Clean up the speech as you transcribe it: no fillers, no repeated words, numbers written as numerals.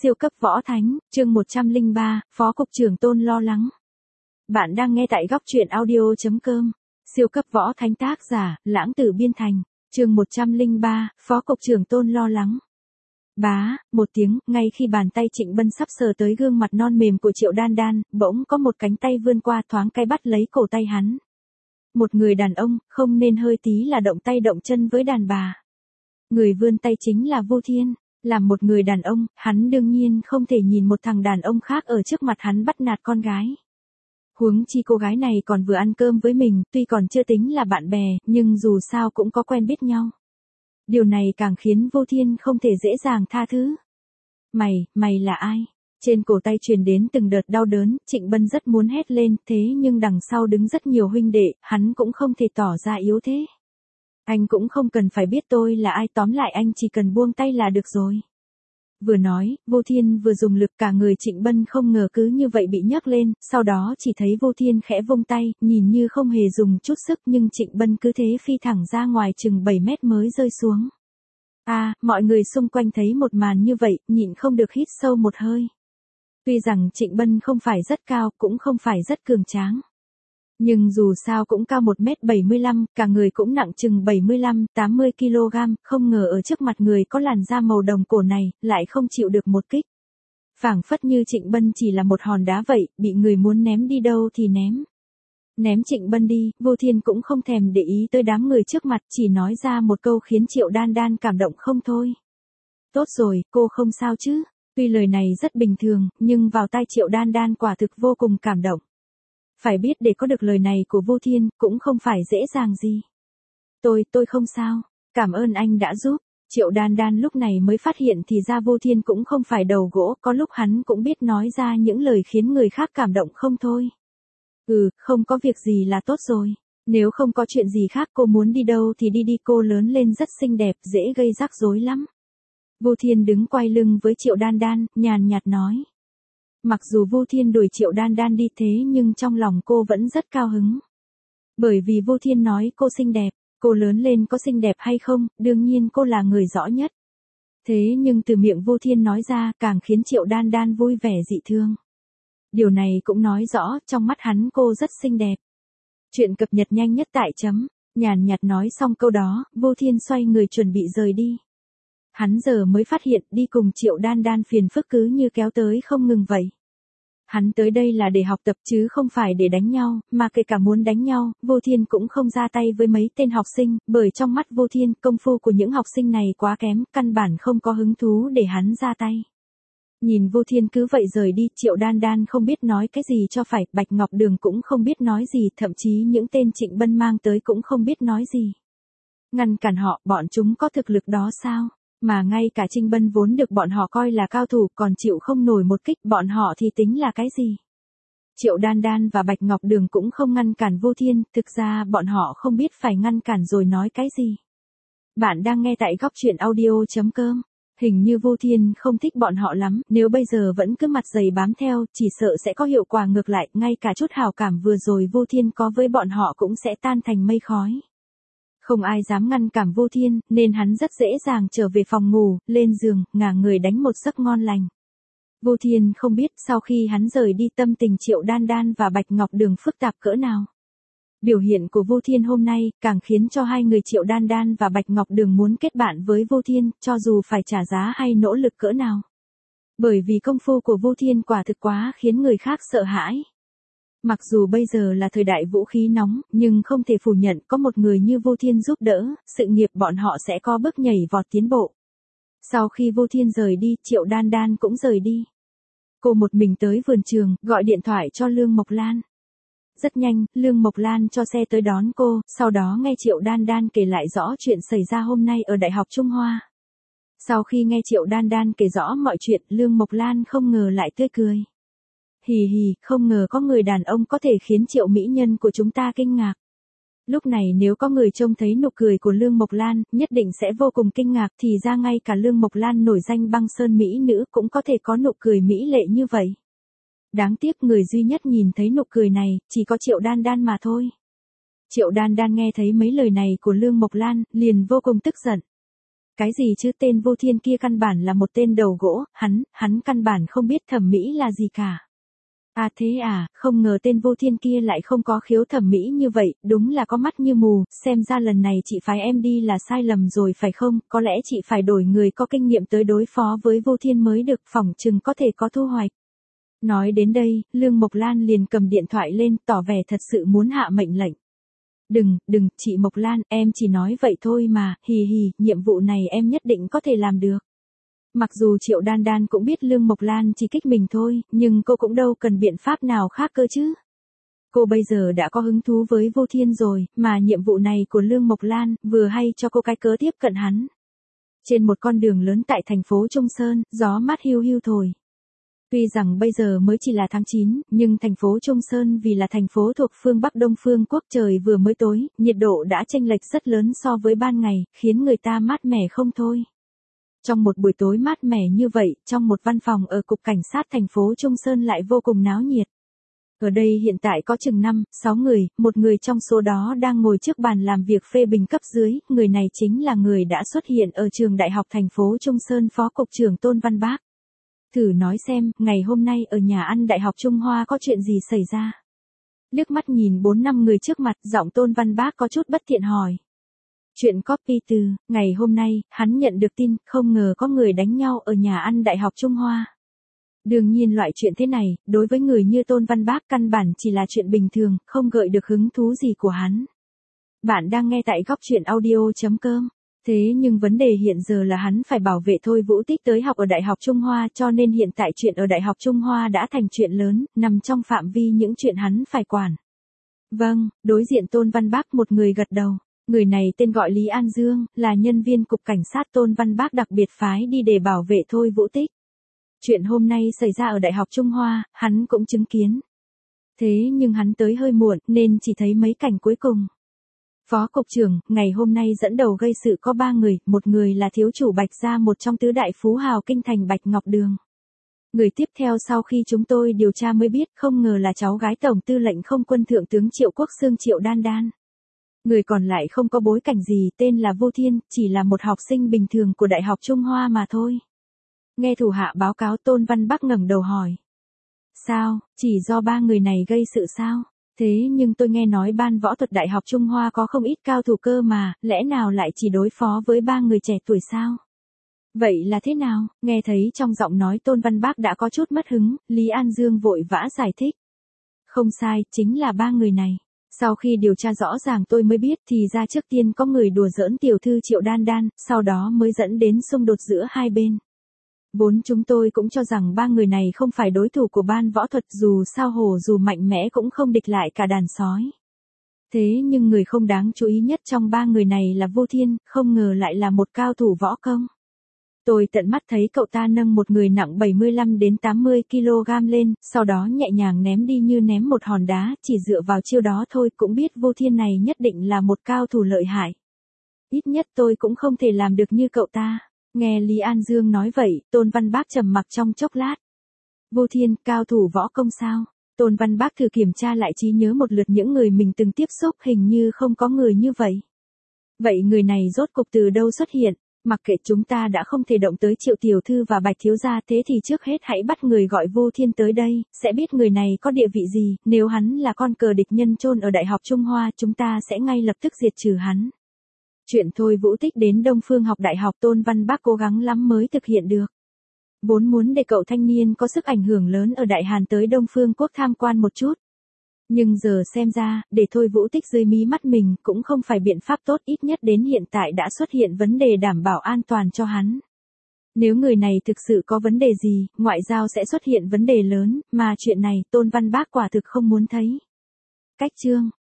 Siêu cấp võ thánh, chương 103, Phó Cục trưởng Tôn lo lắng. Bạn đang nghe tại góc truyện audio.com. Siêu cấp võ thánh tác giả, Lãng Tử Biên Thành, chương 103, Phó Cục trưởng Tôn lo lắng. Bá, một tiếng, ngay khi bàn tay Trịnh Bân sắp sờ tới gương mặt non mềm của Triệu Đan Đan, bỗng có một cánh tay vươn qua thoáng cái bắt lấy cổ tay hắn. Một người đàn ông, không nên hơi tí là động tay động chân với đàn bà. Người vươn tay chính là Vu Thiên. Làm một người đàn ông, hắn đương nhiên không thể nhìn một thằng đàn ông khác ở trước mặt hắn bắt nạt con gái. Huống chi cô gái này còn vừa ăn cơm với mình, tuy còn chưa tính là bạn bè, nhưng dù sao cũng có quen biết nhau. Điều này càng khiến Vô Thiên không thể dễ dàng tha thứ. Mày là ai? Trên cổ tay truyền đến từng đợt đau đớn, Trịnh Bân rất muốn hét lên, thế nhưng đằng sau đứng rất nhiều huynh đệ, hắn cũng không thể tỏ ra yếu thế. Anh cũng không cần phải biết tôi là ai, tóm lại anh chỉ cần buông tay là được rồi. Vừa nói, Vô Thiên vừa dùng lực, cả người Trịnh Bân không ngờ cứ như vậy bị nhấc lên, sau đó chỉ thấy Vô Thiên khẽ vung tay, nhìn như không hề dùng chút sức nhưng Trịnh Bân cứ thế phi thẳng ra ngoài chừng 7 mét mới rơi xuống. Mọi người xung quanh thấy một màn như vậy, nhịn không được hít sâu một hơi. Tuy rằng Trịnh Bân không phải rất cao, cũng không phải rất cường tráng. Nhưng dù sao cũng cao 1m75, cả người cũng nặng chừng 75-80 kg, không ngờ ở trước mặt người có làn da màu đồng cổ này, lại không chịu được một kích. Phảng phất như Trịnh Bân chỉ là một hòn đá vậy, bị người muốn ném đi đâu thì ném. Ném Trịnh Bân đi, Vô Thiên cũng không thèm để ý tới đám người trước mặt, chỉ nói ra một câu khiến Triệu Đan Đan cảm động không thôi. Tốt rồi, cô không sao chứ? Tuy lời này rất bình thường, nhưng vào tai Triệu Đan Đan quả thực vô cùng cảm động. Phải biết để có được lời này của Vô Thiên, cũng không phải dễ dàng gì. Tôi không sao, cảm ơn anh đã giúp. Triệu Đan Đan lúc này mới phát hiện thì ra Vô Thiên cũng không phải đầu gỗ, có lúc hắn cũng biết nói ra những lời khiến người khác cảm động không thôi. Không có việc gì là tốt rồi. Nếu không có chuyện gì khác cô muốn đi đâu thì đi, cô lớn lên rất xinh đẹp, dễ gây rắc rối lắm. Vô Thiên đứng quay lưng với Triệu Đan Đan, nhàn nhạt nói. Mặc dù Vô Thiên đuổi Triệu Đan Đan đi thế nhưng trong lòng cô vẫn rất cao hứng. Bởi vì Vô Thiên nói cô xinh đẹp, cô lớn lên có xinh đẹp hay không, đương nhiên cô là người rõ nhất. Thế nhưng từ miệng Vô Thiên nói ra càng khiến Triệu Đan Đan vui vẻ dị thương. Điều này cũng nói rõ trong mắt hắn cô rất xinh đẹp. Chuyện cập nhật nhanh nhất tại chấm. Nhàn nhạt nói xong câu đó, Vô Thiên xoay người chuẩn bị rời đi. Hắn giờ mới phát hiện đi cùng Triệu Đan Đan phiền phức cứ như kéo tới không ngừng vậy. Hắn tới đây là để học tập chứ không phải để đánh nhau, mà kể cả muốn đánh nhau, Vô Thiên cũng không ra tay với mấy tên học sinh, bởi trong mắt Vô Thiên, công phu của những học sinh này quá kém, căn bản không có hứng thú để hắn ra tay. Nhìn Vô Thiên cứ vậy rời đi, Triệu Đan Đan không biết nói cái gì cho phải, Bạch Ngọc Đường cũng không biết nói gì, thậm chí những tên Trịnh Bân mang tới cũng không biết nói gì. Ngăn cản họ, bọn chúng có thực lực đó sao? Mà ngay cả Trịnh Bân vốn được bọn họ coi là cao thủ còn chịu không nổi một kích, bọn họ thì tính là cái gì? Triệu Đan Đan và Bạch Ngọc Đường cũng không ngăn cản Vô Thiên, thực ra bọn họ không biết phải ngăn cản rồi nói cái gì. Bạn đang nghe tại góc truyện audio.com. Hình như Vô Thiên không thích bọn họ lắm, nếu bây giờ vẫn cứ mặt dày bám theo, chỉ sợ sẽ có hiệu quả ngược lại, ngay cả chút hảo cảm vừa rồi Vô Thiên có với bọn họ cũng sẽ tan thành mây khói. Không ai dám ngăn cản Vô Thiên, nên hắn rất dễ dàng trở về phòng ngủ, lên giường, ngả người đánh một giấc ngon lành. Vô Thiên không biết sau khi hắn rời đi tâm tình Triệu Đan Đan và Bạch Ngọc Đường phức tạp cỡ nào. Biểu hiện của Vô Thiên hôm nay càng khiến cho hai người Triệu Đan Đan và Bạch Ngọc Đường muốn kết bạn với Vô Thiên, cho dù phải trả giá hay nỗ lực cỡ nào. Bởi vì công phu của Vô Thiên quả thực quá khiến người khác sợ hãi. Mặc dù bây giờ là thời đại vũ khí nóng, nhưng không thể phủ nhận có một người như Vô Thiên giúp đỡ, sự nghiệp bọn họ sẽ có bước nhảy vọt tiến bộ. Sau khi Vô Thiên rời đi, Triệu Đan Đan cũng rời đi. Cô một mình tới vườn trường, gọi điện thoại cho Lương Mộc Lan. Rất nhanh, Lương Mộc Lan cho xe tới đón cô, sau đó nghe Triệu Đan Đan kể lại rõ chuyện xảy ra hôm nay ở Đại học Trung Hoa. Sau khi nghe Triệu Đan Đan kể rõ mọi chuyện, Lương Mộc Lan không ngờ lại tươi cười. Hì, không ngờ có người đàn ông có thể khiến Triệu mỹ nhân của chúng ta kinh ngạc. Lúc này nếu có người trông thấy nụ cười của Lương Mộc Lan, nhất định sẽ vô cùng kinh ngạc, thì ra ngay cả Lương Mộc Lan nổi danh băng sơn mỹ nữ cũng có thể có nụ cười mỹ lệ như vậy. Đáng tiếc người duy nhất nhìn thấy nụ cười này, chỉ có Triệu Đan Đan mà thôi. Triệu Đan Đan nghe thấy mấy lời này của Lương Mộc Lan, liền vô cùng tức giận. Cái gì chứ, tên Vô Thiên kia căn bản là một tên đầu gỗ, hắn căn bản không biết thẩm mỹ là gì cả. À thế à, không ngờ tên Vô Thiên kia lại không có khiếu thẩm mỹ như vậy, đúng là có mắt như mù, xem ra lần này chị phái em đi là sai lầm rồi phải không, có lẽ chị phải đổi người có kinh nghiệm tới đối phó với Vô Thiên mới được, phỏng chừng có thể có thu hoạch. Nói đến đây, Lương Mộc Lan liền cầm điện thoại lên, tỏ vẻ thật sự muốn hạ mệnh lệnh. Đừng, chị Mộc Lan, em chỉ nói vậy thôi mà, hì hì, nhiệm vụ này em nhất định có thể làm được. Mặc dù Triệu Đan Đan cũng biết Lương Mộc Lan chỉ kích mình thôi, nhưng cô cũng đâu cần biện pháp nào khác cơ chứ. Cô bây giờ đã có hứng thú với Vô Thiên rồi, mà nhiệm vụ này của Lương Mộc Lan vừa hay cho cô cái cớ tiếp cận hắn. Trên một con đường lớn tại thành phố Trung Sơn, gió mát hiu hiu thổi. Tuy rằng bây giờ mới chỉ là tháng 9, nhưng thành phố Trung Sơn vì là thành phố thuộc phương Bắc Đông Phương Quốc, trời vừa mới tối, nhiệt độ đã chênh lệch rất lớn so với ban ngày, khiến người ta mát mẻ không thôi. Trong một buổi tối mát mẻ như vậy, trong một văn phòng ở Cục Cảnh sát thành phố Trung Sơn lại vô cùng náo nhiệt. Ở đây hiện tại có chừng 5-6 người, một người trong số đó đang ngồi trước bàn làm việc phê bình cấp dưới, người này chính là người đã xuất hiện ở trường đại học thành phố Trung Sơn, Phó Cục trưởng Tôn Văn Bác. Thử nói xem, ngày hôm nay ở nhà ăn Đại học Trung Hoa có chuyện gì xảy ra? Liếc mắt nhìn 4-5 người trước mặt, giọng Tôn Văn Bác có chút bất thiện hỏi. Chuyện copy từ, ngày hôm nay, hắn nhận được tin, không ngờ có người đánh nhau ở nhà ăn Đại học Trung Hoa. Đương nhiên loại chuyện thế này, đối với người như Tôn Văn Bác căn bản chỉ là chuyện bình thường, không gợi được hứng thú gì của hắn. Bạn đang nghe tại góc truyện audio.com. Thế nhưng vấn đề hiện giờ là hắn phải bảo vệ Thôi Vũ Tích tới học ở Đại học Trung Hoa, cho nên hiện tại chuyện ở Đại học Trung Hoa đã thành chuyện lớn, nằm trong phạm vi những chuyện hắn phải quản. Vâng, đối diện Tôn Văn Bác một người gật đầu. Người này tên gọi Lý An Dương, là nhân viên Cục Cảnh sát Tôn Văn Bác đặc biệt phái đi để bảo vệ Thôi Vũ Tích. Chuyện hôm nay xảy ra ở Đại học Trung Hoa, hắn cũng chứng kiến. Thế nhưng hắn tới hơi muộn, nên chỉ thấy mấy cảnh cuối cùng. Phó Cục trưởng, ngày hôm nay dẫn đầu gây sự có 3 người, một người là thiếu chủ Bạch Gia, một trong tứ đại phú hào kinh thành Bạch Ngọc Đường. Người tiếp theo sau khi chúng tôi điều tra mới biết, không ngờ là cháu gái Tổng tư lệnh không quân Thượng tướng Triệu Quốc Xương, Triệu Đan Đan. Người còn lại không có bối cảnh gì, tên là Vô Thiên, chỉ là một học sinh bình thường của Đại học Trung Hoa mà thôi. Nghe thủ hạ báo cáo, Tôn Văn Bắc ngẩng đầu hỏi. Sao, chỉ do 3 người này gây sự sao? Thế nhưng tôi nghe nói ban võ thuật Đại học Trung Hoa có không ít cao thủ cơ mà, lẽ nào lại chỉ đối phó với 3 người trẻ tuổi sao? Vậy là thế nào? Nghe thấy trong giọng nói Tôn Văn Bác đã có chút mất hứng, Lý An Dương vội vã giải thích. Không sai, chính là 3 người này. Sau khi điều tra rõ ràng tôi mới biết thì ra trước tiên có người đùa giỡn tiểu thư Triệu Đan Đan, sau đó mới dẫn đến xung đột giữa hai bên. Vốn chúng tôi cũng cho rằng 3 người này không phải đối thủ của ban võ thuật, dù sao hổ dù mạnh mẽ cũng không địch lại cả đàn sói. Thế nhưng người không đáng chú ý nhất trong 3 người này là Vô Thiên, không ngờ lại là một cao thủ võ công. Tôi tận mắt thấy cậu ta nâng một người nặng 75 đến 80 kg lên, sau đó nhẹ nhàng ném đi như ném một hòn đá, chỉ dựa vào chiêu đó thôi cũng biết Vô Thiên này nhất định là một cao thủ lợi hại. Ít nhất tôi cũng không thể làm được như cậu ta. Nghe Lý An Dương nói vậy, Tôn Văn Bác trầm mặc trong chốc lát. Vô Thiên, cao thủ võ công sao? Tôn Văn Bác thử kiểm tra lại trí nhớ một lượt những người mình từng tiếp xúc, hình như không có người như vậy. Vậy người này rốt cục từ đâu xuất hiện? Mặc kệ, chúng ta đã không thể động tới Triệu tiểu thư và Bạch thiếu gia, thế thì trước hết hãy bắt người gọi Vô Thiên tới đây, sẽ biết người này có địa vị gì, nếu hắn là con cờ địch nhân chôn ở Đại học Trung Hoa, chúng ta sẽ ngay lập tức diệt trừ hắn. Chuyện Thôi Vũ Tích đến Đông Phương học đại học, Tôn Văn Bác cố gắng lắm mới thực hiện được. Vốn muốn để cậu thanh niên có sức ảnh hưởng lớn ở Đại Hàn tới Đông Phương Quốc tham quan một chút. Nhưng giờ xem ra, để Thôi Vũ Tích dưới mí mắt mình cũng không phải biện pháp tốt, ít nhất đến hiện tại đã xuất hiện vấn đề đảm bảo an toàn cho hắn. Nếu người này thực sự có vấn đề gì, ngoại giao sẽ xuất hiện vấn đề lớn, mà chuyện này Tôn Văn Bác quả thực không muốn thấy. Cách chương